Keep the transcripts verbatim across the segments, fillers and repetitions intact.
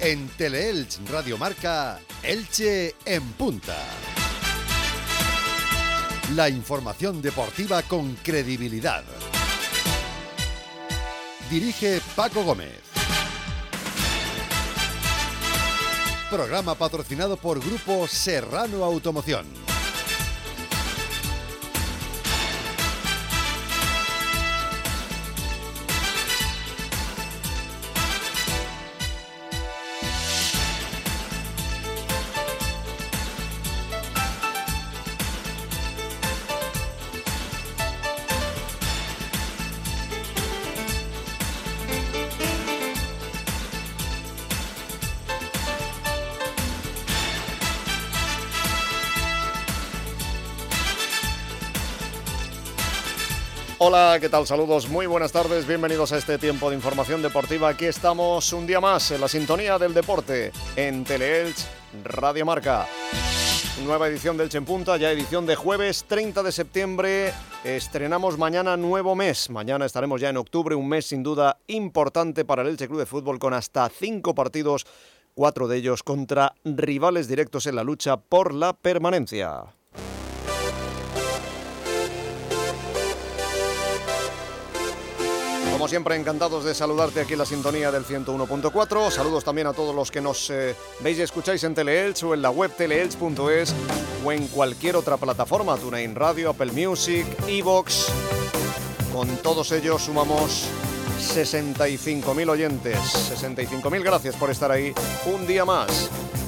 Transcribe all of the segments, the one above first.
En Teleelch Radio Marca, Elche en punta. La información deportiva con credibilidad. Dirige Paco Gómez. Programa patrocinado por Grupo Serrano Automoción. Hola, ¿qué tal? Saludos, muy buenas tardes, bienvenidos a este tiempo de información deportiva. Aquí estamos un día más en la sintonía del deporte en Teleelch Radio Marca. Nueva edición del Elche en Punta, ya edición de jueves treinta de septiembre. Estrenamos mañana nuevo mes. Mañana estaremos ya en octubre, un mes sin duda importante para el Elche Club de Fútbol con hasta cinco partidos, cuatro de ellos contra rivales directos en la lucha por la permanencia. Como siempre, encantados de saludarte aquí en la sintonía del ciento uno punto cuatro. Saludos también a todos los que nos eh, veis y escucháis en Teleelch o en la web teleelch punto es o en cualquier otra plataforma, TuneIn Radio, Apple Music, iVoox. Con todos ellos sumamos sesenta y cinco mil oyentes. sesenta y cinco mil gracias por estar ahí un día más.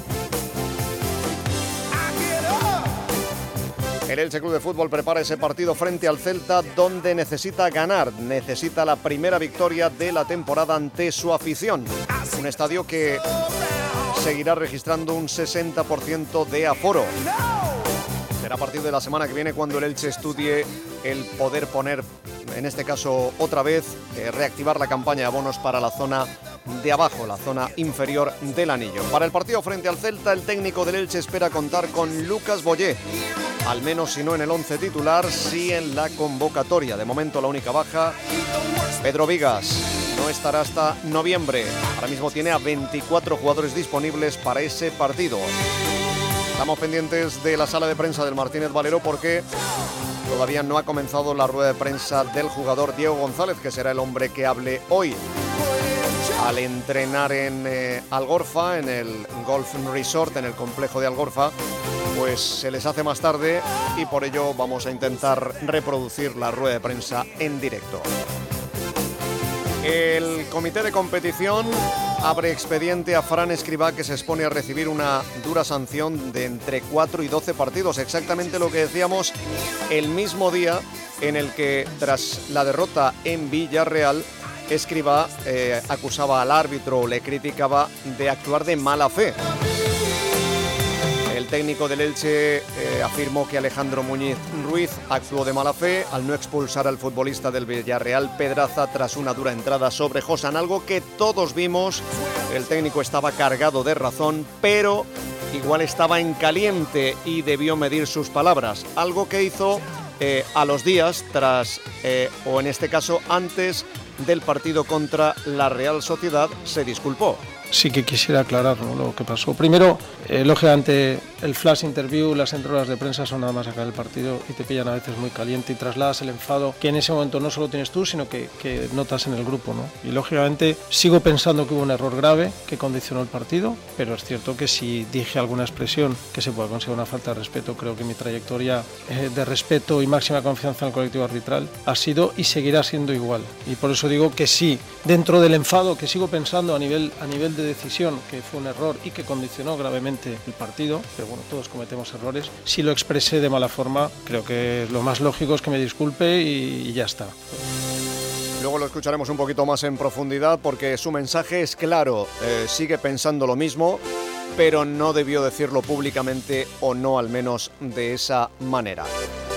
El Elche Club de Fútbol prepara ese partido frente al Celta donde necesita ganar, necesita la primera victoria de la temporada ante su afición. Un estadio que seguirá registrando un sesenta por ciento de aforo. Será a partir de la semana que viene cuando el Elche estudie el poder poner, en este caso otra vez, eh, reactivar la campaña de abonos para la zona de abajo, la zona inferior del anillo. Para el partido frente al Celta, el técnico del Elche espera contar con Lucas Boyé. Al menos si no en el once titular, sí en la convocatoria. De momento la única baja, Pedro Vigas, no estará hasta noviembre. Ahora mismo tiene a veinticuatro jugadores disponibles para ese partido. Estamos pendientes de la sala de prensa del Martínez Valero porque todavía no ha comenzado la rueda de prensa del jugador Diego González, que será el hombre que hable hoy. Al entrenar en eh, Algorfa, en el Golf Resort, en el complejo de Algorfa, pues se les hace más tarde y por ello vamos a intentar reproducir la rueda de prensa en directo. El comité de competición abre expediente a Fran Escribá, que se expone a recibir una dura sanción de entre cuatro y doce partidos, exactamente lo que decíamos el mismo día en el que tras la derrota en Villarreal, Escribá eh, acusaba al árbitro, le criticaba de actuar de mala fe. El técnico del Elche eh, afirmó que Alejandro Muñiz Ruiz actuó de mala fe al no expulsar al futbolista del Villarreal Pedraza tras una dura entrada sobre Josan, algo que todos vimos. El técnico estaba cargado de razón, pero igual estaba en caliente y debió medir sus palabras, algo que hizo eh, a los días tras, eh, o en este caso antes del partido contra la Real Sociedad, se disculpó. Sí que quisiera aclarar, ¿no?, lo que pasó. Primero, eh, lógicamente, el flash interview, las entradas de prensa son nada más acabar el partido y te pillan a veces muy caliente y trasladas el enfado que en ese momento no solo tienes tú, sino que, que notas en el grupo, ¿no? Y lógicamente sigo pensando que hubo un error grave que condicionó el partido, pero es cierto que si dije alguna expresión que se pueda considerar una falta de respeto, creo que mi trayectoria eh, de respeto y máxima confianza en el colectivo arbitral ha sido y seguirá siendo igual. Y por eso digo que sí, dentro del enfado que sigo pensando a nivel, a nivel de decisión, que fue un error y que condicionó gravemente el partido, pero bueno, todos cometemos errores, si lo expresé de mala forma, creo que lo más lógico es que me disculpe y, y ya está. Luego lo escucharemos un poquito más en profundidad porque su mensaje es claro, eh, sigue pensando lo mismo, pero no debió decirlo públicamente o no al menos de esa manera.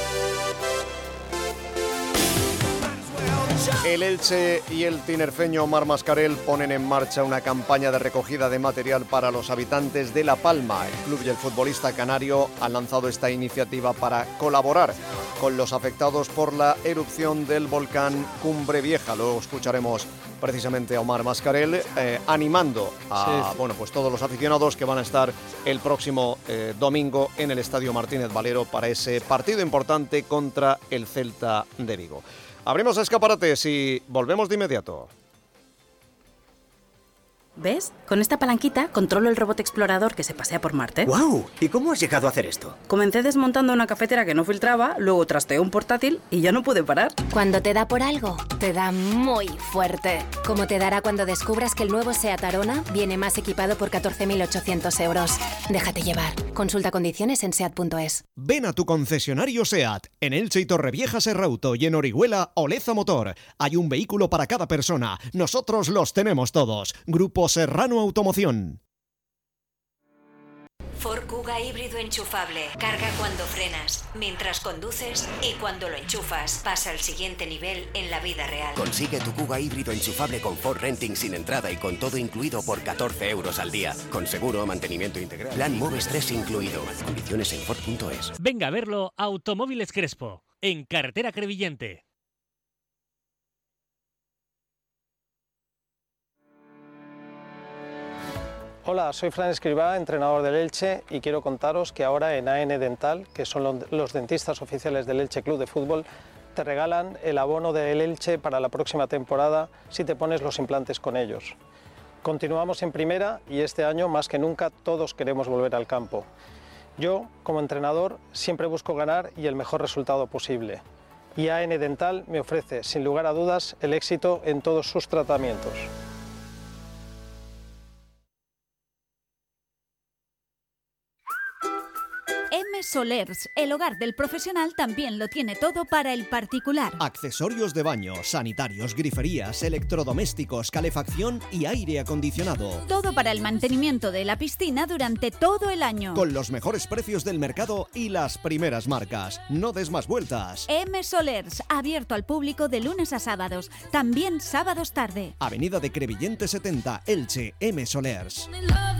El Elche y el tinerfeño Omar Mascarell ponen en marcha una campaña de recogida de material para los habitantes de La Palma. El club y el futbolista canario han lanzado esta iniciativa para colaborar con los afectados por la erupción del volcán Cumbre Vieja. Lo escucharemos precisamente a Omar Mascarell, eh, animando a sí. bueno, pues todos los aficionados que van a estar el próximo eh, domingo en el Estadio Martínez Valero para ese partido importante contra el Celta de Vigo. Abrimos escaparates y volvemos de inmediato. ¿Ves? Con esta palanquita controlo el robot explorador que se pasea por Marte. ¡Guau! ¿Y cómo has llegado a hacer esto? Comencé desmontando una cafetera que no filtraba, luego trasteé un portátil y ya no pude parar. Cuando te da por algo, te da muy fuerte. Como te dará cuando descubras que el nuevo SEAT Arona viene más equipado por catorce mil ochocientos euros. Déjate llevar. Consulta condiciones en seat punto es. Ven a tu concesionario SEAT, en Elche y Torrevieja Serrauto, y en Orihuela Oleza Motor. Hay un vehículo para cada persona. Nosotros los tenemos todos. Grupo Serrano Automoción. Ford Kuga híbrido enchufable. Carga cuando frenas, mientras conduces y cuando lo enchufas. Pasa al siguiente nivel en la vida real. Consigue tu Kuga híbrido enchufable con Ford Renting sin entrada y con todo incluido por catorce euros al día. Con seguro, mantenimiento integral. Plan Moves tres incluido. Condiciones en Ford punto es. Venga a verlo Automóviles Crespo, en Carretera Crevillente. Hola, soy Fran Escribá, entrenador del Elche, y quiero contaros que ahora en A N Dental, que son los dentistas oficiales del Elche Club de Fútbol, te regalan el abono del Elche para la próxima temporada si te pones los implantes con ellos. Continuamos en primera y este año más que nunca todos queremos volver al campo. Yo, como entrenador, siempre busco ganar y el mejor resultado posible. Y A N Dental me ofrece, sin lugar a dudas, el éxito en todos sus tratamientos. M. Solers, el hogar del profesional, también lo tiene todo para el particular. Accesorios de baño, sanitarios, griferías, electrodomésticos, calefacción y aire acondicionado. Todo para el mantenimiento de la piscina durante todo el año. Con los mejores precios del mercado y las primeras marcas. No des más vueltas. M. Solers, abierto al público de lunes a sábados, también sábados tarde. Avenida de Crevillente setenta, Elche, M. Solers.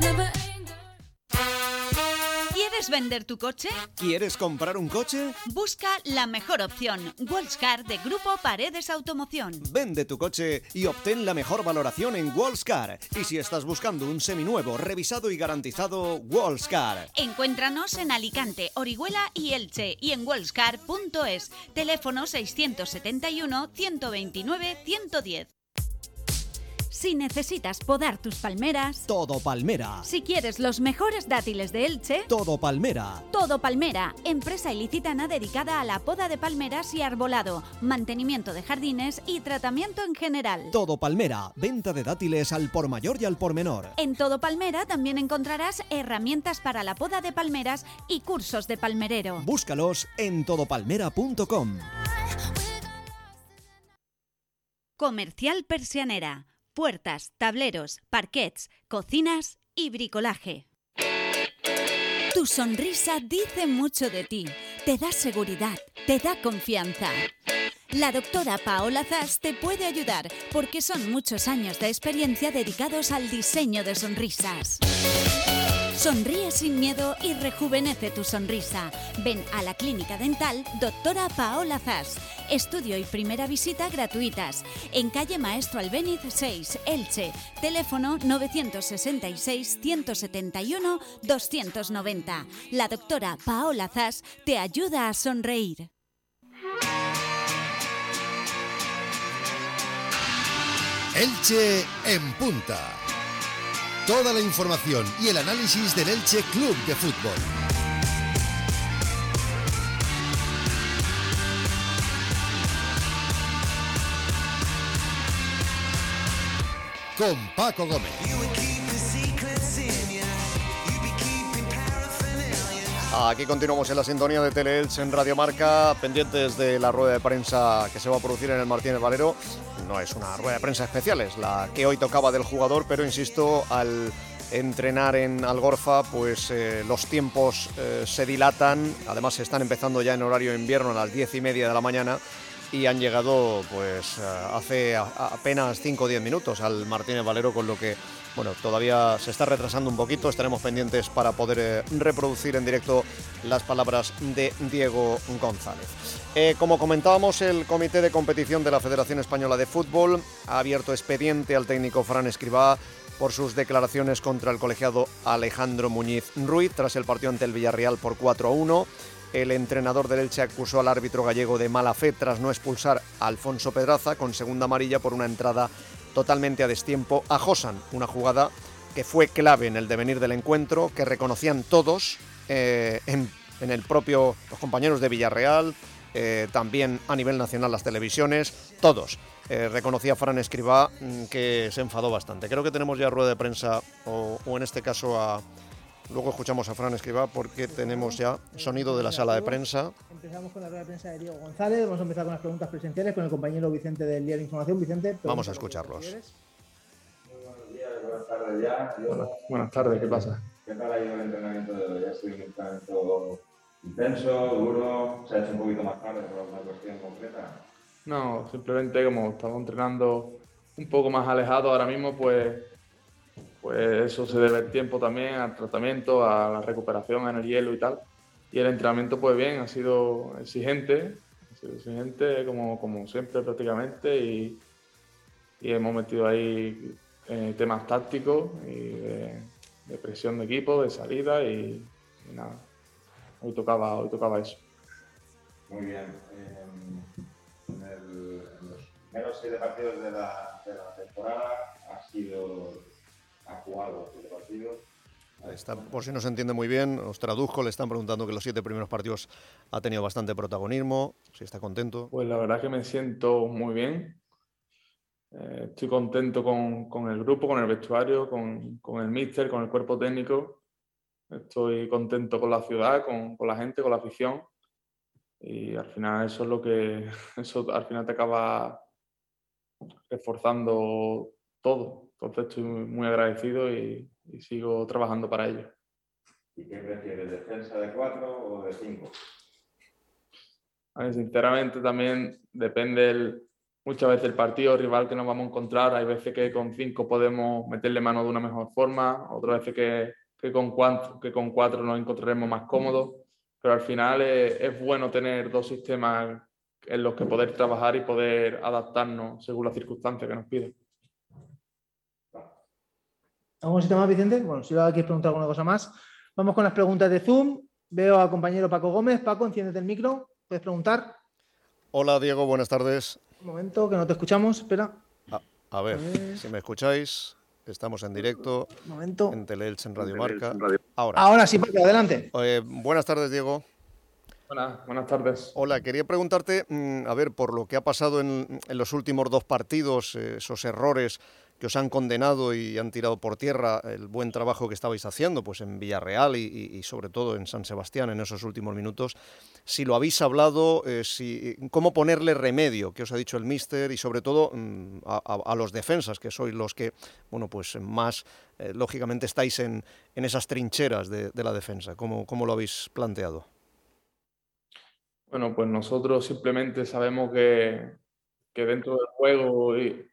¿Quieres vender tu coche? ¿Quieres comprar un coche? Busca la mejor opción. Wallscar de Grupo Paredes Automoción. Vende tu coche y obtén la mejor valoración en Wallscar. Y si estás buscando un seminuevo, revisado y garantizado, Wallscar. Encuéntranos en Alicante, Orihuela y Elche y en wallscar punto es. Teléfono seiscientos setenta y uno, ciento veintinueve, ciento diez. Si necesitas podar tus palmeras... Todo Palmera. Si quieres los mejores dátiles de Elche... Todo Palmera. Todo Palmera, empresa ilicitana dedicada a la poda de palmeras y arbolado, mantenimiento de jardines y tratamiento en general. Todo Palmera, venta de dátiles al por mayor y al por menor. En Todo Palmera también encontrarás herramientas para la poda de palmeras y cursos de palmerero. Búscalos en todo palmera punto com. Comercial Persianera. Puertas, tableros, parquets, cocinas y bricolaje. Tu sonrisa dice mucho de ti, te da seguridad, te da confianza. La doctora Paola Zas te puede ayudar porque son muchos años de experiencia dedicados al diseño de sonrisas. Sonríe sin miedo y rejuvenece tu sonrisa. Ven a la Clínica Dental Doctora Paola Zas. Estudio y primera visita gratuitas. En calle Maestro Albéniz seis, Elche. Teléfono novecientos sesenta y seis, ciento setenta y uno, doscientos noventa. La doctora Paola Zas te ayuda a sonreír. Elche en punta. Toda la información y el análisis del Elche Club de Fútbol. Con Paco Gómez. Aquí continuamos en la sintonía de Teleelch en Radio Marca, pendientes de la rueda de prensa que se va a producir en el Martínez Valero. No es una rueda de prensa especial, es la que hoy tocaba del jugador, pero insisto, al entrenar en Algorfa, pues eh, los tiempos eh, se dilatan. Además, se están empezando ya en horario invierno a las diez y media de la mañana. y han llegado pues hace apenas cinco o diez minutos al Martínez Valero, con lo que bueno, todavía se está retrasando un poquito. Estaremos pendientes para poder eh, reproducir en directo las palabras de Diego González. Eh, como comentábamos, el Comité de Competición de la Federación Española de Fútbol ha abierto expediente al técnico Fran Escribá por sus declaraciones contra el colegiado Alejandro Muñiz Ruiz tras el partido ante el Villarreal por cuatro a uno. El entrenador del Elche acusó al árbitro gallego de mala fe tras no expulsar a Alfonso Pedraza con segunda amarilla por una entrada totalmente a destiempo a Josan, una jugada que fue clave en el devenir del encuentro, que reconocían todos eh, en, en el propio, los compañeros de Villarreal, eh, también a nivel nacional las televisiones, todos. Eh, reconocía Fran Escribá mmm, que se enfadó bastante. Creo que tenemos ya rueda de prensa, o, o en este caso a... Luego escuchamos a Fran Escribá porque tenemos ya sonido de la sala de prensa. Empezamos con la rueda de prensa de Diego González. Vamos a empezar con las preguntas presenciales con el compañero Vicente del Día de Información. Vicente, vamos a escucharlos. Muy buenos días, buenas tardes ya. Buenas, buenas tardes, ¿qué pasa? ¿Qué tal ha ido el entrenamiento de hoy? Ha sido un entrenamiento intenso, duro, se ha hecho un poquito más tarde por alguna cuestión concreta. No, simplemente como estamos entrenando un poco más alejado ahora mismo, pues, pues eso se debe al tiempo también, al tratamiento, a la recuperación en el hielo y tal. Y el entrenamiento, pues bien, ha sido exigente, ha sido exigente como, como siempre prácticamente, y, y hemos metido ahí eh, temas tácticos y de, de presión de equipo, de salida y, y nada, hoy tocaba, hoy tocaba eso. Muy bien. Eh, en, el, en los primeros siete partidos de la, de la temporada ha sido, ha jugado siete partidos. Está, por si no se entiende muy bien, os traduzco, le están preguntando que los siete primeros partidos ha tenido bastante protagonismo, si está contento. Pues la verdad que me siento muy bien, eh, estoy contento con, con el grupo, con el vestuario, con, con el míster, con el cuerpo técnico, estoy contento con la ciudad, con, con la gente, con la afición, y al final eso es lo que, eso al final te acaba reforzando todo. Entonces estoy muy agradecido y, y sigo trabajando para ello. ¿Y qué prefieres, defensa de cuatro o de cinco? A ver, sinceramente también depende el, muchas veces el partido, el rival que nos vamos a encontrar. Hay veces que con cinco podemos meterle mano de una mejor forma, otras veces que, que, con cuatro, que con cuatro nos encontraremos más cómodos. Pero al final es, es bueno tener dos sistemas en los que poder trabajar y poder adaptarnos según las circunstancias que nos piden. ¿Algún sistema más, Vicente? Bueno, si quieres preguntar alguna cosa más. Vamos con las preguntas de Zoom. Veo al compañero Paco Gómez. Paco, enciéndete el micro. ¿Puedes preguntar? Hola, Diego, buenas tardes. Un momento, que no te escuchamos. Espera. A, a, ver, a ver, si me escucháis, estamos en directo. Un momento. En Teleelch, en Radio Marca. Ahora. Ahora sí, Paco, adelante. Eh, buenas tardes, Diego. Buenas, buenas tardes. Hola, quería preguntarte, a ver, por lo que ha pasado en, en los últimos dos partidos, eh, esos errores que os han condenado y han tirado por tierra el buen trabajo que estabais haciendo pues en Villarreal y, y, y sobre todo en San Sebastián en esos últimos minutos, si lo habéis hablado, eh, si, cómo ponerle remedio, que os ha dicho el míster, y sobre todo a, a, a los defensas, que sois los que, bueno, pues más, eh, lógicamente estáis en, en esas trincheras de, de la defensa. ¿Cómo, cómo lo habéis planteado? Bueno, pues nosotros simplemente sabemos que, que dentro del juego eh,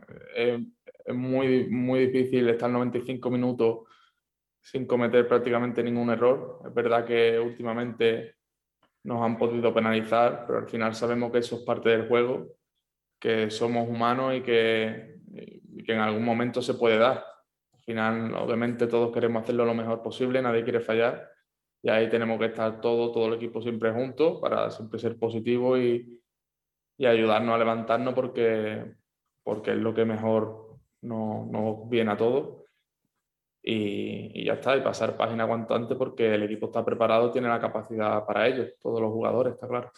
es muy, muy difícil estar noventa y cinco minutos sin cometer prácticamente ningún error. Es verdad que últimamente nos han podido penalizar, pero al final sabemos que eso es parte del juego, que somos humanos y que, y que en algún momento se puede dar. Al final, obviamente, todos queremos hacerlo lo mejor posible, nadie quiere fallar. Y ahí tenemos que estar todo, todo el equipo siempre juntos para siempre ser positivo y, y ayudarnos a levantarnos porque, porque es lo que mejor nos, nos viene a todos. Y, y ya está, y pasar página cuanto antes porque el equipo está preparado, tiene la capacidad para ello, todos los jugadores, está claro.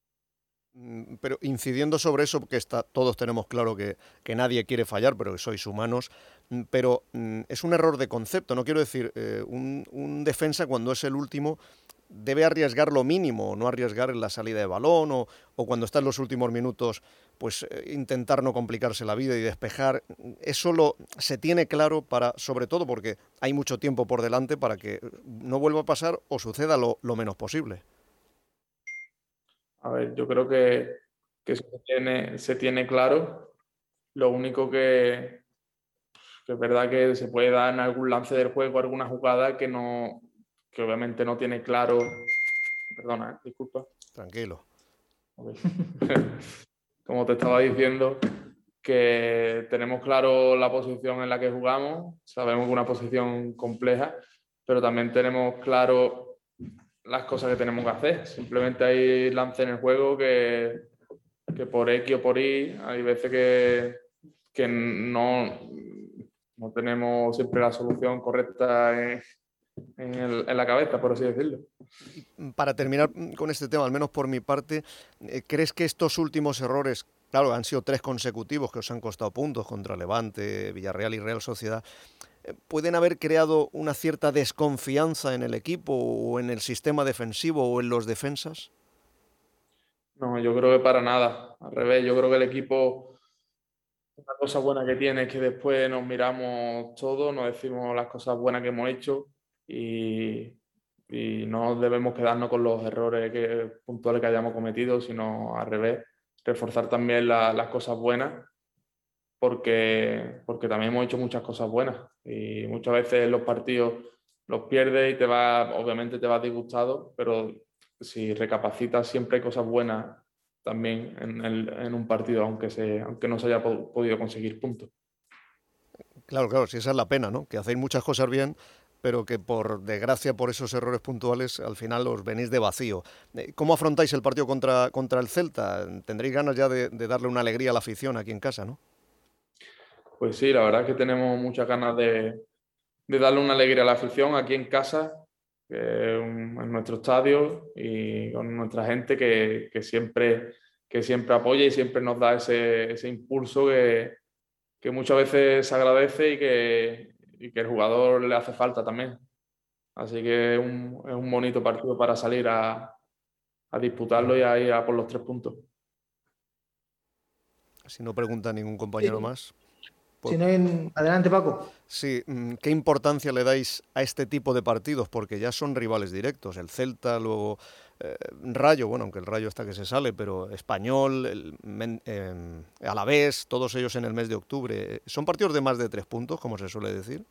Pero incidiendo sobre eso, porque está, todos tenemos claro que, que nadie quiere fallar, pero que sois humanos, pero es un error de concepto, no quiero decir, eh, un, un defensa cuando es el último debe arriesgar lo mínimo, no arriesgar en la salida de balón o, o cuando está en los últimos minutos, pues eh, intentar no complicarse la vida y despejar. Eso lo, se tiene claro, para, sobre todo porque hay mucho tiempo por delante para que no vuelva a pasar o suceda lo, lo menos posible. A ver, yo creo que que se tiene, se tiene claro. Lo único que, que es verdad que se puede dar en algún lance del juego, alguna jugada que no, que obviamente no tiene claro. Perdona, ¿eh? Disculpa. Tranquilo. Como te estaba diciendo, que tenemos claro la posición en la que jugamos, sabemos que es una posición compleja, pero también tenemos claro las cosas que tenemos que hacer. Simplemente hay lance en el juego que, que por X o por Y hay veces que, que no, no tenemos siempre la solución correcta en, en, el, en la cabeza, por así decirlo. Para terminar con este tema, al menos por mi parte, ¿crees que estos últimos errores, claro, han sido tres consecutivos que os han costado puntos contra Levante, Villarreal y Real Sociedad, pueden haber creado una cierta desconfianza en el equipo o en el sistema defensivo o en los defensas? No, yo creo que para nada. Al revés, yo creo que el equipo, una cosa buena que tiene es que después nos miramos todos, nos decimos las cosas buenas que hemos hecho y, y no debemos quedarnos con los errores que, puntuales que hayamos cometido, sino al revés, reforzar también la, las cosas buenas, porque, porque también hemos hecho muchas cosas buenas y muchas veces los partidos los pierdes y te va, obviamente te vas disgustado, pero si recapacitas siempre hay cosas buenas también en, el, en un partido, aunque, se, aunque no se haya po- podido conseguir puntos. Claro, claro, si esa es la pena, ¿no? Que hacéis muchas cosas bien, pero que por desgracia, por esos errores puntuales, al final os venís de vacío. ¿Cómo afrontáis el partido contra, contra el Celta? Tendréis ganas ya de, de darle una alegría a la afición aquí en casa, ¿no? Pues sí, la verdad es que tenemos muchas ganas de, de darle una alegría a la afición aquí en casa, que, um, en nuestro estadio y con nuestra gente que, que, siempre, que siempre apoya y siempre nos da ese, ese impulso que, que muchas veces se agradece y que, y que el jugador le hace falta también. Así que es un, es un bonito partido para salir a, a disputarlo y a ir a por los tres puntos. Si no pregunta ningún compañero Sí. más. Si no, en... adelante, Paco. Sí, ¿qué importancia le dais a este tipo de partidos? Porque ya son rivales directos. El Celta, luego eh, Rayo, bueno, aunque el Rayo está que se sale, pero Español, el, eh, Alavés, todos ellos en el mes de octubre. ¿Son partidos de más de tres puntos, como se suele decir?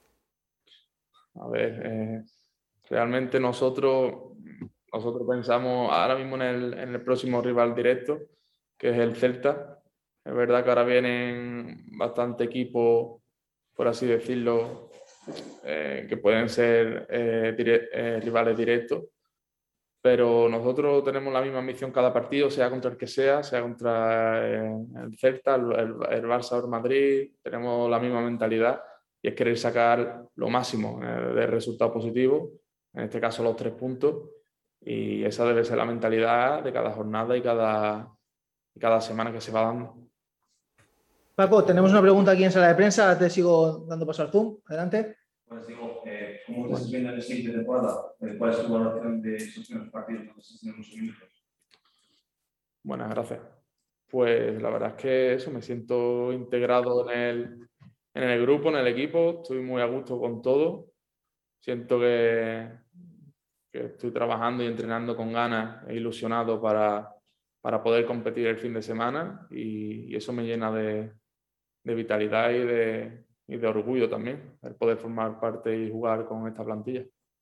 A ver, eh, realmente nosotros, nosotros pensamos ahora mismo en el, en el próximo rival directo, que es el Celta. Es verdad que ahora vienen bastante equipos, por así decirlo, eh, que pueden ser eh, dire- eh, rivales directos, pero nosotros tenemos la misma ambición cada partido, sea contra el que sea, sea contra eh, el Celta, el, el, el Barça o el Madrid, tenemos la misma mentalidad y es querer sacar lo máximo eh, de resultado positivo, en este caso los tres puntos, y esa debe ser la mentalidad de cada jornada y cada, y cada semana que se va dando. Paco, tenemos una pregunta aquí en sala de prensa. Te sigo dando paso al Zoom. Adelante. Pues digo, eh, ¿cómo te estás viendo en la siguiente temporada? ¿Cuál es tu valoración de esos primeros partidos donde estás teniendo muchos minutos? Buenas, gracias. Pues la verdad es que eso, me siento integrado en el, en el grupo, en el equipo, estoy muy a gusto con todo. Siento que, que estoy trabajando y entrenando con ganas e ilusionado para, para poder competir el fin de semana y, y eso me llena de, de vitalidad y de, y de orgullo también, el poder formar parte y jugar con esta plantilla.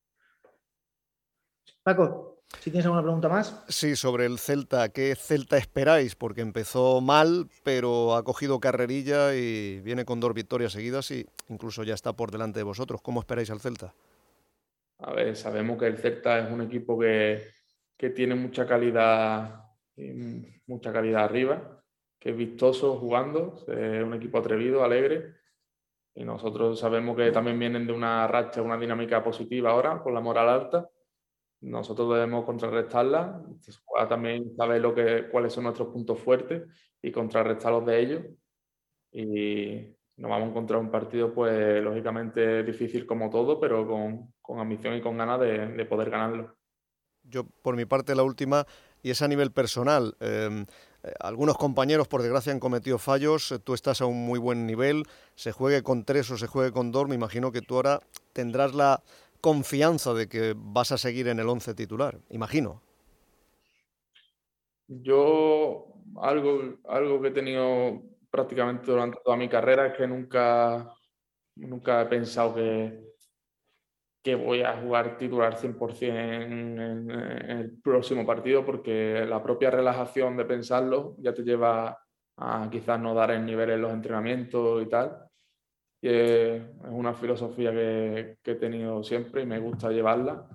Paco, si tienes alguna pregunta más. Sí, sobre el Celta. ¿Qué Celta esperáis? Porque empezó mal, pero ha cogido carrerilla y viene con dos victorias seguidas y incluso ya está por delante de vosotros. ¿Cómo esperáis al Celta? A ver, sabemos que el Celta es un equipo que, que tiene mucha calidad, mucha calidad arriba, que es vistoso jugando, es un equipo atrevido, alegre, y nosotros sabemos que también vienen de una racha, una dinámica positiva ahora, con la moral alta. Nosotros debemos contrarrestarla, también saber lo que, cuáles son nuestros puntos fuertes y contrarrestarlos de ellos. Y nos vamos a encontrar un partido, pues lógicamente difícil como todo, pero con, con ambición y con ganas de, de poder ganarlo. Yo, por mi parte, la última, y es a nivel personal. Eh, algunos compañeros, por desgracia, han cometido fallos. Tú estás a un muy buen nivel. Se juegue con tres o se juegue con dos, me imagino que tú ahora tendrás la confianza de que vas a seguir en el once titular. Imagino. Yo algo, algo que he tenido prácticamente durante toda mi carrera es que nunca, nunca he pensado que, que voy a jugar titular cien por ciento en, en, en el próximo partido, porque la propia relajación de pensarlo ya te lleva a quizás no dar el nivel en los entrenamientos y tal. Y es, es una filosofía que, que he tenido siempre y me gusta llevarla.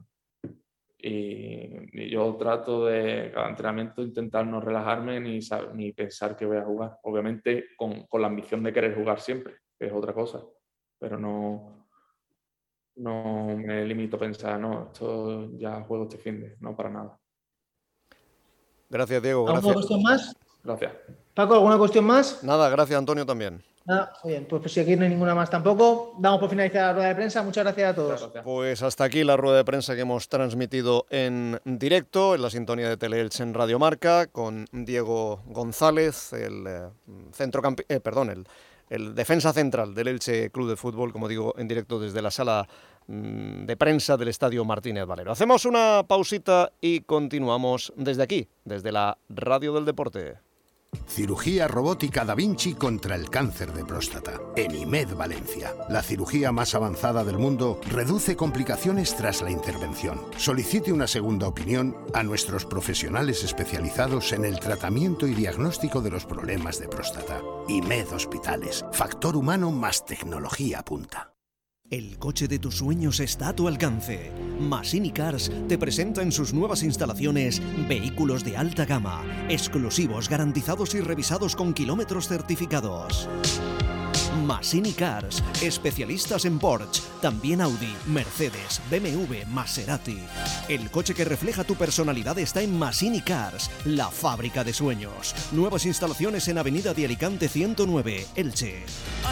Y, y yo trato de cada entrenamiento intentar no relajarme ni, ni pensar que voy a jugar. Obviamente con, con la ambición de querer jugar siempre, que es otra cosa. Pero no, no me limito a pensar, no, esto ya juego este fin de, no para nada. Gracias, Diego. ¿Alguna Gracias. cuestión más? Gracias. Paco, ¿alguna cuestión más? Nada, gracias, Antonio, también. Ah, muy bien, pues, pues si aquí no hay ninguna más tampoco, damos por finalizada la rueda de prensa. Muchas gracias a todos. Pues hasta aquí la rueda de prensa que hemos transmitido en directo, en la sintonía de Teleelch en Radio Marca, con Diego González, el eh, centrocampi- eh, perdón, el, el defensa central del Elche Club de Fútbol, como digo, en directo desde la sala mmm, de prensa del Estadio Martínez Valero. Hacemos una pausita y continuamos desde aquí, desde la Radio del Deporte. Cirugía robótica Da Vinci contra el cáncer de próstata. En IMED Valencia. La cirugía más avanzada del mundo reduce complicaciones tras la intervención. Solicite una segunda opinión a nuestros profesionales especializados en el tratamiento y diagnóstico de los problemas de próstata. IMED Hospitales. Factor humano más tecnología punta. El coche de tus sueños está a tu alcance. Massini Cars te presenta en sus nuevas instalaciones vehículos de alta gama, exclusivos, garantizados y revisados con kilómetros certificados. Massini Cars, especialistas en Porsche, también Audi, Mercedes, B M W, Maserati. El coche que refleja tu personalidad está en Massini Cars, la fábrica de sueños. Nuevas instalaciones en Avenida de Alicante ciento nueve, Elche.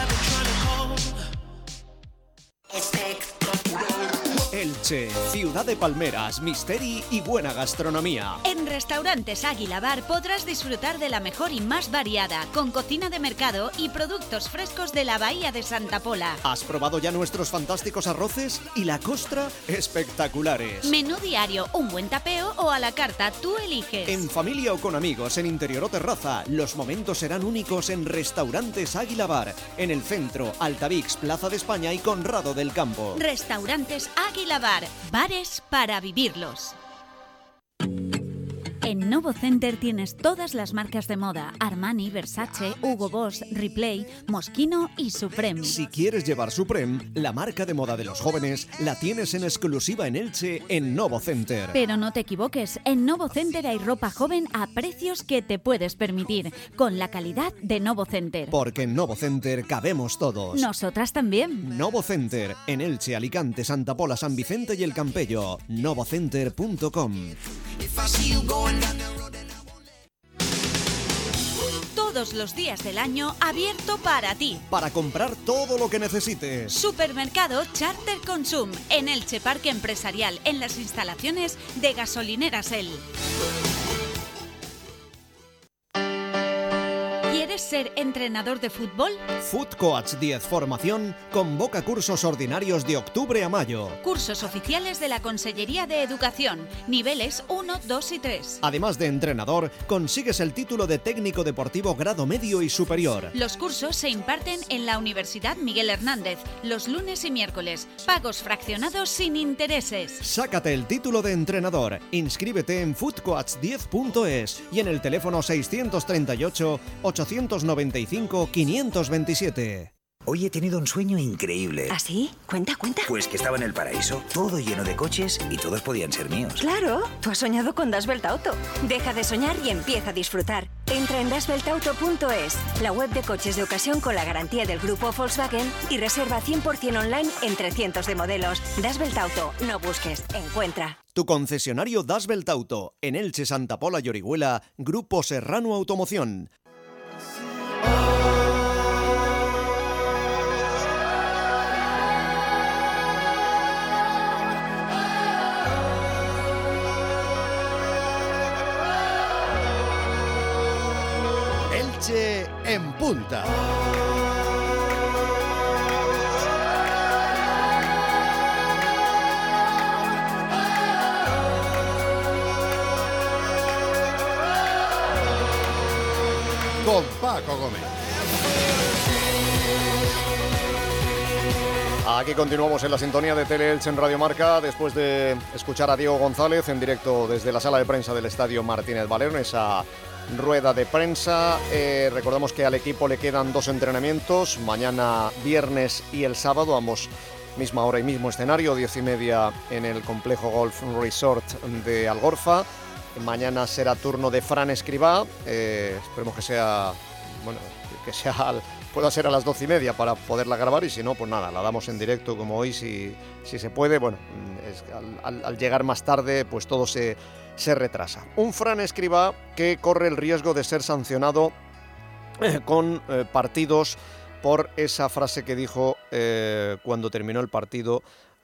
Elche, ciudad de palmeras, misteri y buena gastronomía. En Restaurantes Águila Bar podrás disfrutar de la mejor y más variada, con cocina de mercado y productos frescos de la Bahía de Santa Pola. ¿Has probado ya nuestros fantásticos arroces? Y la costra, espectaculares. Menú diario, un buen tapeo o a la carta, tú eliges. En familia o con amigos, en interior o terraza, los momentos serán únicos en Restaurantes Águila Bar, en el centro, Altavix, Plaza de España y Conrado del Campo. Restaurantes Águila Bar, bares para vivirlos. En Novo Center tienes todas las marcas de moda: Armani, Versace, Hugo Boss, Replay, Moschino y Supreme. Si quieres llevar Supreme, la marca de moda de los jóvenes, la tienes en exclusiva en Elche en Novo Center. Pero no te equivoques, en Novo Center hay ropa joven a precios que te puedes permitir, con la calidad de Novo Center. Porque en Novo Center cabemos todos. Nosotras también. Novo Center, en Elche, Alicante, Santa Pola, San Vicente y El Campello. novocenter punto com. Todos los días del año abierto para ti. Para comprar todo lo que necesites. Supermercado Charter Consum en Elche Parque Empresarial, en las instalaciones de Gasolineras El. ¿Quieres ser entrenador de fútbol? Food Coach diez Formación convoca cursos ordinarios de octubre a mayo. Cursos oficiales de la Consellería de Educación, niveles uno, dos y tres. Además de entrenador, consigues el título de técnico deportivo grado medio y superior. Los cursos se imparten en la Universidad Miguel Hernández, los lunes y miércoles. Pagos fraccionados sin intereses. Sácate el título de entrenador. Inscríbete en food coach diez punto es y en el teléfono seiscientos treinta y ocho, ochocientos noventa y cinco, quinientos veintisiete. Hoy he tenido un sueño increíble. ¿Ah, sí? Cuenta, cuenta. Pues que estaba en el paraíso, todo lleno de coches y todos podían ser míos. Claro, tú has soñado con Das Welt Auto. Deja de soñar y empieza a disfrutar. Entra en das welt auto punto es, la web de coches de ocasión con la garantía del grupo Volkswagen, y reserva cien por ciento online entre cientos de modelos. Das Welt Auto, no busques, encuentra. Tu concesionario Das Welt Auto, en Elche, Santa Pola y Orihuela, Grupo Serrano Automoción. Elche en punta. con Paco Gómez. Aquí continuamos en la sintonía de Tele-Elche en Radio Marca, después de escuchar a Diego González en directo desde la sala de prensa del Estadio Martínez Valero, en esa rueda de prensa. Eh, recordamos que al equipo le quedan dos entrenamientos, mañana viernes y el sábado, ambos misma hora y mismo escenario, diez y media en el Complejo Golf Resort de Algorfa. Mañana será turno de Fran Escribá, eh, esperemos que sea, bueno, que sea al... pueda ser a las doce y media para poderla grabar, y si no, pues nada, la damos en directo como hoy, si, si se puede. Bueno, es, al, al, al llegar más tarde, pues todo se, se retrasa. Un Fran Escribá que corre el riesgo de ser sancionado eh, con eh, partidos por esa frase que dijo eh, cuando terminó el partido,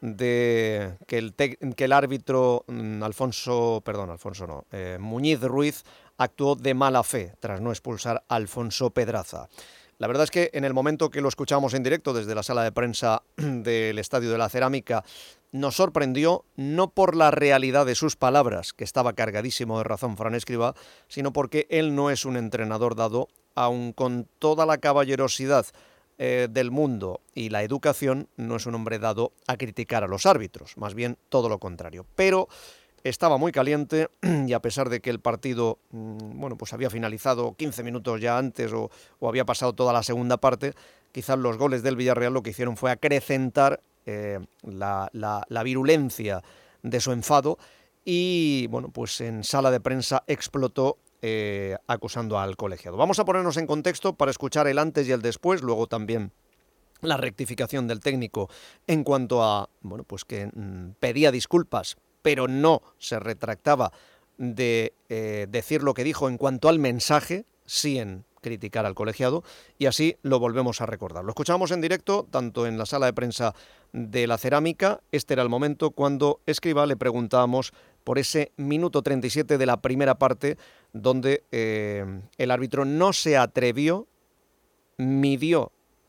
de que el, te, que el árbitro mm, Alfonso, perdón, Alfonso no, eh, Muñiz Ruiz actuó de mala fe tras no expulsar a Alfonso Pedraza. La verdad es que en el momento que lo escuchamos en directo desde la sala de prensa del Estadio de la Cerámica, nos sorprendió no por la realidad de sus palabras, que estaba cargadísimo de razón Fran Escribá, sino porque él no es un entrenador dado, aun con toda la caballerosidad eh, del mundo y la educación, no es un hombre dado a criticar a los árbitros, más bien todo lo contrario. Pero estaba muy caliente y a pesar de que el partido, bueno, pues había finalizado quince minutos ya antes o, o había pasado toda la segunda parte, quizás los goles del Villarreal lo que hicieron fue acrecentar eh, la, la, la virulencia de su enfado y, bueno, pues en sala de prensa explotó eh, acusando al colegiado. Vamos a ponernos en contexto para escuchar el antes y el después, luego también la rectificación del técnico en cuanto a, bueno, pues que mmm, pedía disculpas, pero no se retractaba de eh, decir lo que dijo en cuanto al mensaje, sí en criticar al colegiado, y así lo volvemos a recordar. Lo escuchamos en directo, tanto en la sala de prensa de la Cerámica. Este era el momento cuando Escribá le preguntábamos por ese minuto treinta y siete de la primera parte, donde eh, el árbitro no se atrevió, midió,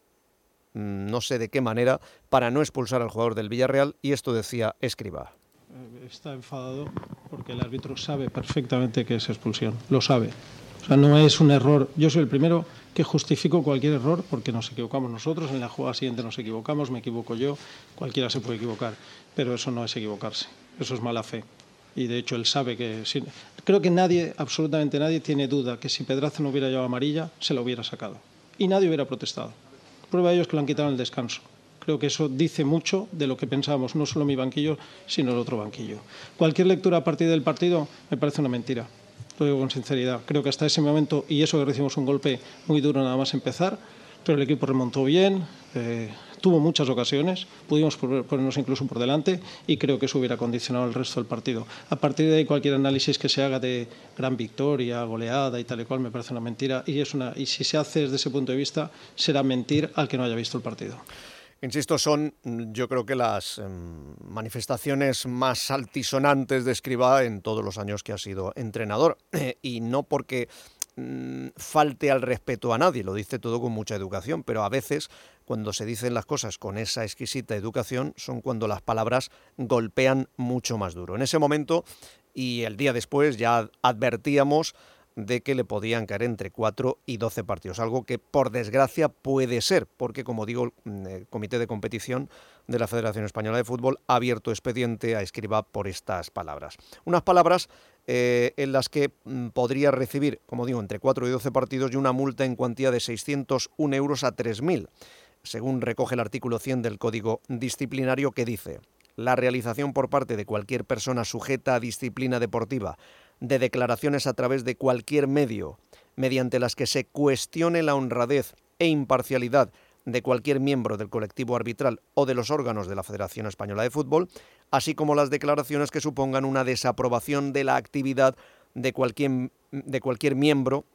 no sé de qué manera, para no expulsar al jugador del Villarreal, y esto decía Escribá. Está enfadado porque el árbitro sabe perfectamente que es expulsión, lo sabe. O sea, no es un error. Yo soy el primero que justifico cualquier error porque nos equivocamos nosotros, en la jugada siguiente nos equivocamos, me equivoco yo, cualquiera se puede equivocar, pero eso no es equivocarse, eso es mala fe. Y de hecho él sabe que... Si, creo que nadie, absolutamente nadie, tiene duda que si Pedraza no hubiera llevado amarilla, se la hubiera sacado. Y nadie hubiera protestado. Prueba de ello es que lo han quitado en el descanso. Creo que eso dice mucho de lo que pensábamos, no solo mi banquillo, sino el otro banquillo. Cualquier lectura a partir del partido me parece una mentira, lo digo con sinceridad. Creo que hasta ese momento, y eso que recibimos un golpe muy duro nada más empezar, pero el equipo remontó bien, eh, tuvo muchas ocasiones, pudimos ponernos incluso por delante y creo que eso hubiera condicionado el resto del partido. A partir de ahí cualquier análisis que se haga de gran victoria, goleada y tal y cual me parece una mentira, y, es una, y si se hace desde ese punto de vista será mentir al que no haya visto el partido. Insisto, son yo creo que las eh, manifestaciones más altisonantes de Escribá en todos los años que ha sido entrenador. Eh, y no porque mm, falte al respeto a nadie, lo dice todo con mucha educación, pero a veces cuando se dicen las cosas con esa exquisita educación son cuando las palabras golpean mucho más duro. En ese momento y el día después ya advertíamos de que le podían caer entre cuatro y doce partidos, algo que por desgracia puede ser, porque como digo, el Comité de Competición de la Federación Española de Fútbol ha abierto expediente a Escribá por estas palabras. Unas palabras eh, en las que mm, podría recibir, como digo, entre cuatro y doce partidos y una multa en cuantía de seiscientos un euros a tres mil, según recoge el artículo cien del Código Disciplinario, que dice: la realización por parte de cualquier persona sujeta a disciplina deportiva de declaraciones a través de cualquier medio, mediante las que se cuestione la honradez e imparcialidad de cualquier miembro del colectivo arbitral o de los órganos de la Federación Española de Fútbol, así como las declaraciones que supongan una desaprobación de la actividad de cualquier, de cualquier miembro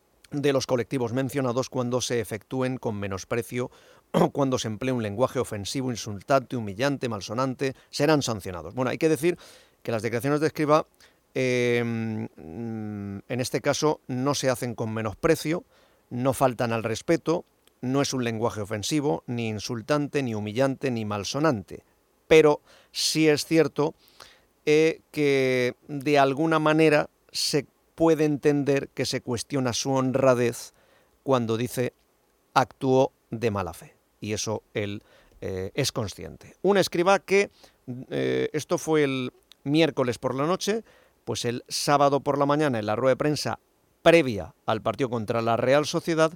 de los colectivos mencionados cuando se efectúen con menosprecio o cuando se emplee un lenguaje ofensivo, insultante, humillante, malsonante, serán sancionados. Bueno, hay que decir que las declaraciones de Escribá Eh, en este caso no se hacen con menosprecio, no faltan al respeto, no es un lenguaje ofensivo, ni insultante, ni humillante, ni malsonante, pero sí es cierto eh, que de alguna manera se puede entender que se cuestiona su honradez cuando dice actuó de mala fe. Y eso él eh, es consciente. Un Escribá que, eh, esto fue el miércoles por la noche, pues el sábado por la mañana en la rueda de prensa previa al partido contra la Real Sociedad,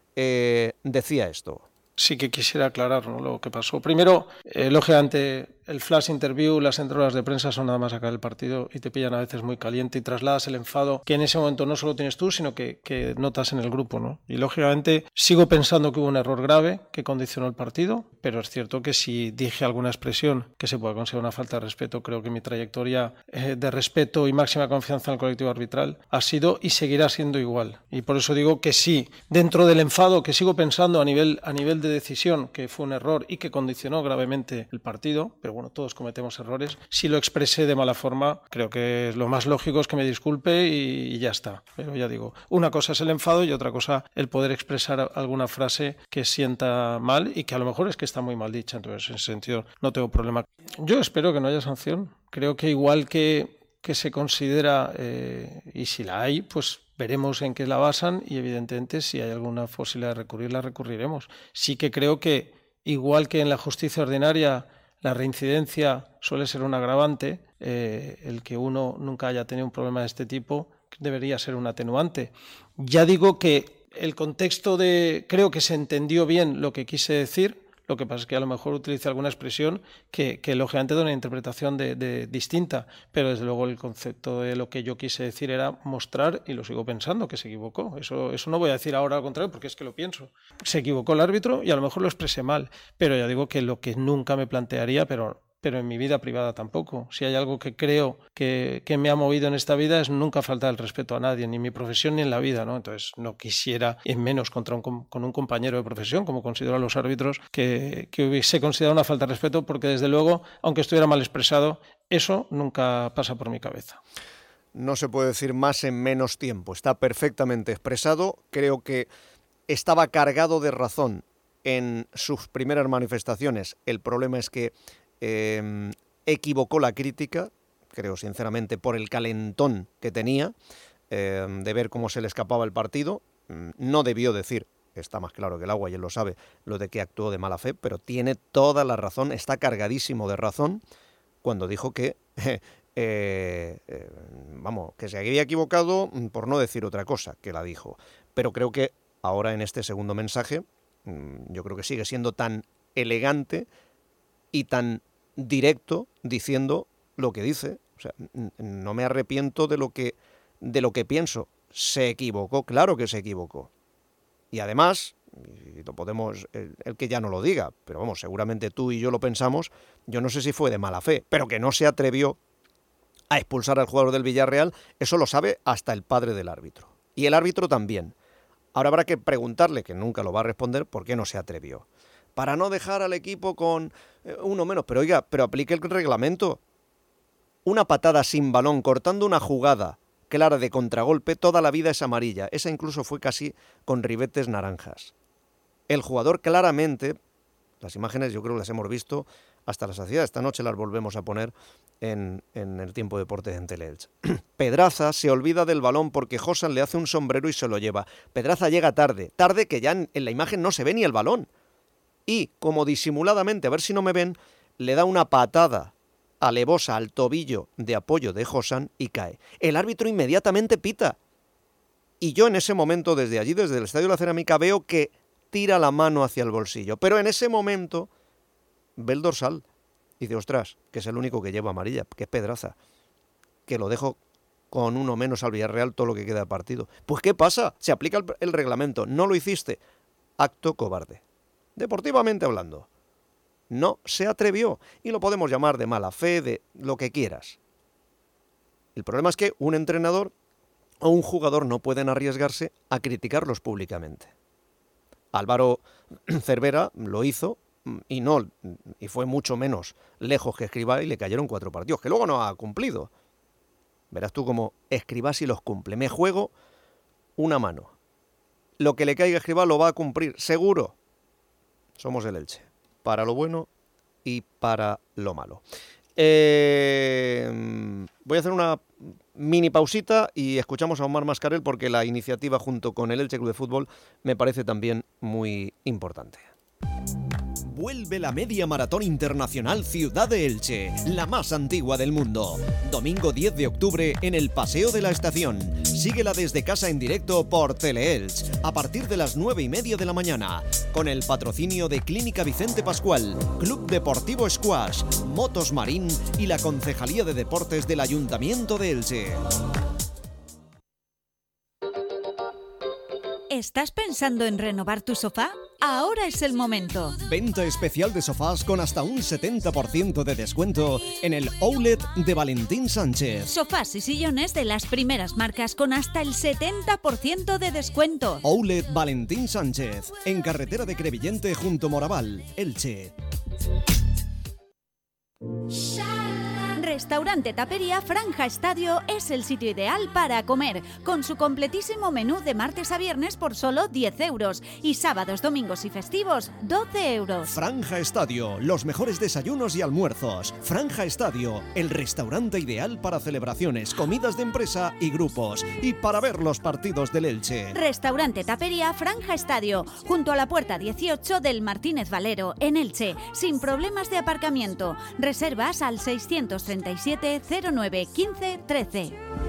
eh, decía esto. Sí que quisiera aclarar, ¿no?, lo que pasó. Primero, eh, lógicamente, el flash interview, las entradas de prensa son nada más sacar el partido y te pillan a veces muy caliente y trasladas el enfado que en ese momento no solo tienes tú, sino que, que notas en el grupo, ¿no? Y lógicamente sigo pensando que hubo un error grave que condicionó el partido, pero es cierto que si dije alguna expresión que se pueda considerar una falta de respeto, creo que mi trayectoria eh, de respeto y máxima confianza en el colectivo arbitral ha sido y seguirá siendo igual. Y por eso digo que sí, dentro del enfado que sigo pensando a nivel, a nivel de decisión, que fue un error y que condicionó gravemente el partido, pero bueno, todos cometemos errores. Si lo expresé de mala forma, creo que lo más lógico es que me disculpe y, y ya está. Pero ya digo, una cosa es el enfado y otra cosa el poder expresar alguna frase que sienta mal y que a lo mejor es que está muy mal dicha. Entonces, en ese sentido, no tengo problema. Yo espero que no haya sanción. Creo que igual que, que se considera, eh, y si la hay, pues veremos en qué la basan y evidentemente si hay alguna posibilidad de recurrir, la recurriremos. Sí que creo que igual que en la justicia ordinaria la reincidencia suele ser un agravante, eh, el que uno nunca haya tenido un problema de este tipo debería ser un atenuante. Ya digo que el contexto de, creo que se entendió bien lo que quise decir, lo que pasa es que a lo mejor utilicé alguna expresión que, que lógicamente da una interpretación de, de, distinta, pero desde luego el concepto de lo que yo quise decir era mostrar, y lo sigo pensando, que se equivocó. Eso, eso no voy a decir ahora al contrario, porque es que lo pienso. Se equivocó el árbitro y a lo mejor lo expresé mal, pero ya digo que lo que nunca me plantearía, pero... pero en mi vida privada tampoco. Si hay algo que creo que, que me ha movido en esta vida es nunca faltar el respeto a nadie, ni en mi profesión ni en la vida, ¿no? Entonces no quisiera, en menos contra un, con un compañero de profesión, como consideran los árbitros, que, que hubiese considerado una falta de respeto, porque desde luego, aunque estuviera mal expresado, eso nunca pasa por mi cabeza. No se puede decir más en menos tiempo. Está perfectamente expresado. Creo que estaba cargado de razón en sus primeras manifestaciones. El problema es que Eh, equivocó la crítica, creo sinceramente por el calentón que tenía, eh, de ver cómo se le escapaba el partido. No debió decir, está más claro que el agua y él lo sabe, lo de que actuó de mala fe, pero tiene toda la razón, está cargadísimo de razón cuando dijo que eh, eh, vamos, que se había equivocado, por no decir otra cosa, que la dijo. Pero creo que ahora en este segundo mensaje, yo creo que sigue siendo tan elegante y tan directo diciendo lo que dice. O sea, no me arrepiento de lo que, de lo que pienso. Se equivocó, claro que se equivocó. Y además, y lo podemos, el, el que ya no lo diga, pero vamos, seguramente tú y yo lo pensamos, yo no sé si fue de mala fe, pero que no se atrevió a expulsar al jugador del Villarreal, eso lo sabe hasta el padre del árbitro. Y el árbitro también. Ahora habrá que preguntarle, que nunca lo va a responder, por qué no se atrevió. Para no dejar al equipo con uno menos. Pero oiga, pero aplique el reglamento. Una patada sin balón, cortando una jugada clara de contragolpe, toda la vida es amarilla. Esa incluso fue casi con ribetes naranjas. El jugador claramente, las imágenes yo creo que las hemos visto hasta la saciedad. Esta noche las volvemos a poner en, en el Tiempo Deportes en Teleelch. Pedraza se olvida del balón porque Josan le hace un sombrero y se lo lleva. Pedraza llega tarde, tarde que ya en, en la imagen no se ve ni el balón. Y, como disimuladamente, a ver si no me ven, le da una patada alevosa al tobillo de apoyo de Josan y cae. El árbitro inmediatamente pita. Y yo en ese momento, desde allí, desde el Estadio de la Cerámica, veo que tira la mano hacia el bolsillo. Pero en ese momento ve el dorsal y dice, ostras, que es el único que lleva amarilla, que es Pedraza, que lo dejo con uno menos al Villarreal todo lo que queda de partido. Pues ¿qué pasa? Se aplica el, el reglamento. No lo hiciste. Acto cobarde. Deportivamente hablando, no se atrevió, y lo podemos llamar de mala fe, de lo que quieras. El problema es que un entrenador o un jugador no pueden arriesgarse a criticarlos públicamente. Álvaro Cervera lo hizo y no y fue mucho menos lejos que Escribá y le cayeron cuatro partidos, que luego no ha cumplido. Verás tú cómo Escribá sí los cumple. Me juego una mano. Lo que le caiga a Escribá lo va a cumplir, seguro. Somos el Elche, para lo bueno y para lo malo. Eh, voy a hacer una mini pausita y escuchamos a Omar Mascarell porque la iniciativa junto con el Elche Club de Fútbol me parece también muy importante. Vuelve la Media Maratón Internacional Ciudad de Elche, la más antigua del mundo. Domingo diez de octubre en el Paseo de la Estación. Síguela desde casa en directo por Teleelch a partir de las nueve y media de la mañana. Con el patrocinio de Clínica Vicente Pascual, Club Deportivo Squash, Motos Marín y la Concejalía de Deportes del Ayuntamiento de Elche. ¿Estás pensando en renovar tu sofá? Ahora es el momento. Venta especial de sofás con hasta un setenta por ciento de descuento en el Outlet de Valentín Sánchez. Sofás y sillones de las primeras marcas con hasta el setenta por ciento de descuento. Outlet Valentín Sánchez, en carretera de Crevillente junto Moraval, Elche. Restaurante Tapería Franja Estadio es el sitio ideal para comer, con su completísimo menú de martes a viernes por solo diez euros y sábados, domingos y festivos doce euros. Franja Estadio, los mejores desayunos y almuerzos. Franja Estadio, el restaurante ideal para celebraciones, comidas de empresa y grupos, y para ver los partidos del Elche. Restaurante Tapería Franja Estadio, junto a la puerta dieciocho del Martínez Valero, en Elche, sin problemas de aparcamiento. Reservas al seiscientos treinta y siete cero nueve quince trece.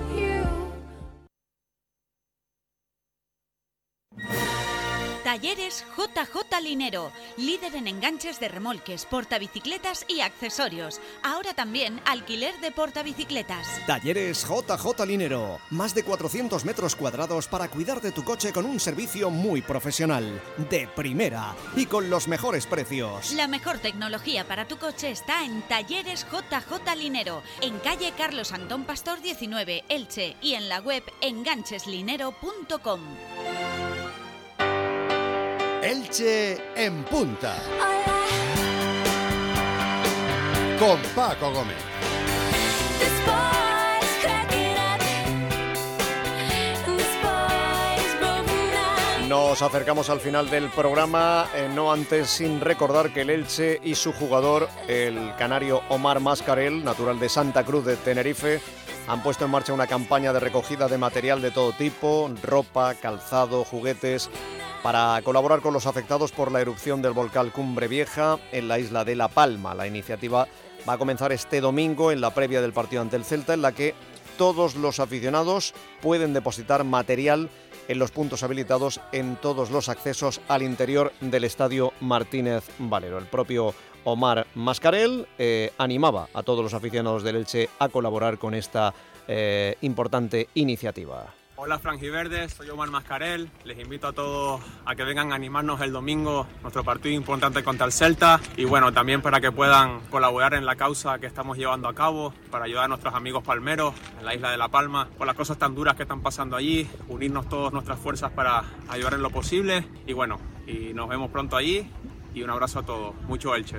Talleres J J Linero, líder en enganches de remolques, portabicicletas y accesorios. Ahora también alquiler de portabicicletas. Talleres J J Linero, más de cuatrocientos metros cuadrados para cuidar de tu coche con un servicio muy profesional, de primera y con los mejores precios. La mejor tecnología para tu coche está en Talleres J J Linero, en calle Carlos Antón Pastor diecinueve, Elche, y en la web engancheslinero punto com. Elche en punta. Con Paco Gómez. Nos acercamos al final del programa, eh, no antes sin recordar que el Elche y su jugador, el canario Omar Mascarell, natural de Santa Cruz de Tenerife, han puesto en marcha una campaña de recogida de material de todo tipo, ropa, calzado, juguetes, para colaborar con los afectados por la erupción del volcán Cumbre Vieja en la isla de La Palma. La iniciativa va a comenzar este domingo en la previa del partido ante el Celta, en la que todos los aficionados pueden depositar material en los puntos habilitados en todos los accesos al interior del estadio Martínez Valero. El propio Omar Mascarell eh, animaba a todos los aficionados del Elche a colaborar con esta eh, importante iniciativa. Hola franjiverdes, soy Omar Mascarell, les invito a todos a que vengan a animarnos el domingo, nuestro partido importante contra el Celta, y bueno, también para que puedan colaborar en la causa que estamos llevando a cabo, para ayudar a nuestros amigos palmeros en la isla de La Palma, por las cosas tan duras que están pasando allí, unirnos todas nuestras fuerzas para ayudar en lo posible, y bueno, y nos vemos pronto allí, y un abrazo a todos, mucho Elche.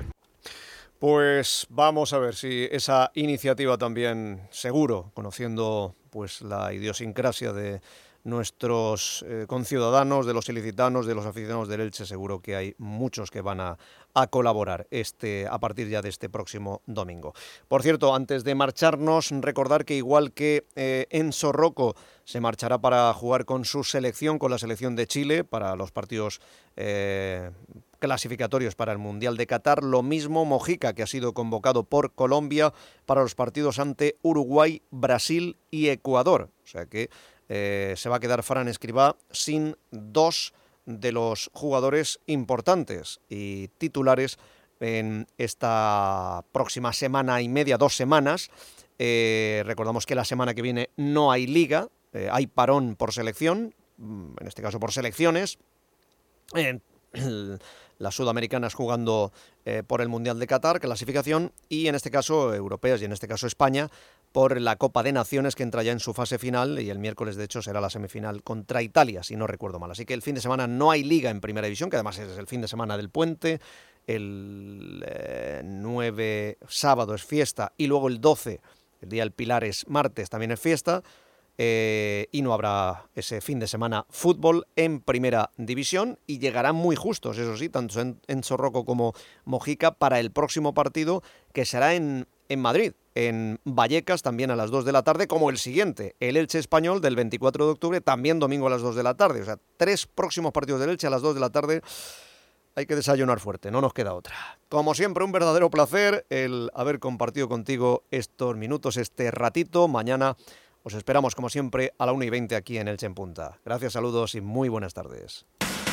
Pues vamos a ver si esa iniciativa también, seguro, conociendo pues la idiosincrasia de nuestros eh, conciudadanos, de los ilicitanos, de los aficionados del Elche, seguro que hay muchos que van a, a colaborar este, a partir ya de este próximo domingo. Por cierto, antes de marcharnos, recordar que igual que eh, Enzo Rocco se marchará para jugar con su selección, con la selección de Chile, para los partidos eh, clasificatorios para el Mundial de Qatar, lo mismo Mojica, que ha sido convocado por Colombia para los partidos ante Uruguay, Brasil y Ecuador. O sea que eh, se va a quedar Fran Escribá sin dos de los jugadores importantes y titulares en esta próxima semana y media, dos semanas. Eh, recordamos que la semana que viene no hay liga, eh, hay parón por selección, en este caso por selecciones. Eh, las sudamericanas jugando eh, por el Mundial de Qatar, clasificación, y en este caso europeas y en este caso España por la Copa de Naciones, que entra ya en su fase final, y el miércoles de hecho será la semifinal contra Italia, si no recuerdo mal. Así que el fin de semana no hay liga en Primera División, que además es el fin de semana del puente. El eh, nueve sábado es fiesta y luego el doce, el día del Pilar, es martes, también es fiesta. Eh, y no habrá ese fin de semana fútbol en Primera División, y llegarán muy justos, eso sí, tanto en Enzo Rocco como Mojica, para el próximo partido, que será en, en Madrid, en Vallecas, también a las dos de la tarde, como el siguiente, el Elche Español del veinticuatro de octubre, también domingo a las dos de la tarde. O sea, tres próximos partidos del Elche a las dos de la tarde. Hay que desayunar fuerte, no nos queda otra. Como siempre, un verdadero placer el haber compartido contigo estos minutos, este ratito. Mañana os esperamos, como siempre, a la una y veinte aquí en Elche en Punta. Gracias, saludos y muy buenas tardes.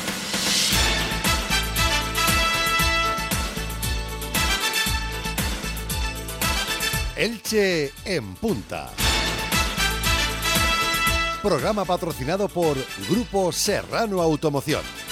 Elche en Punta. Programa patrocinado por Grupo Serrano Automoción.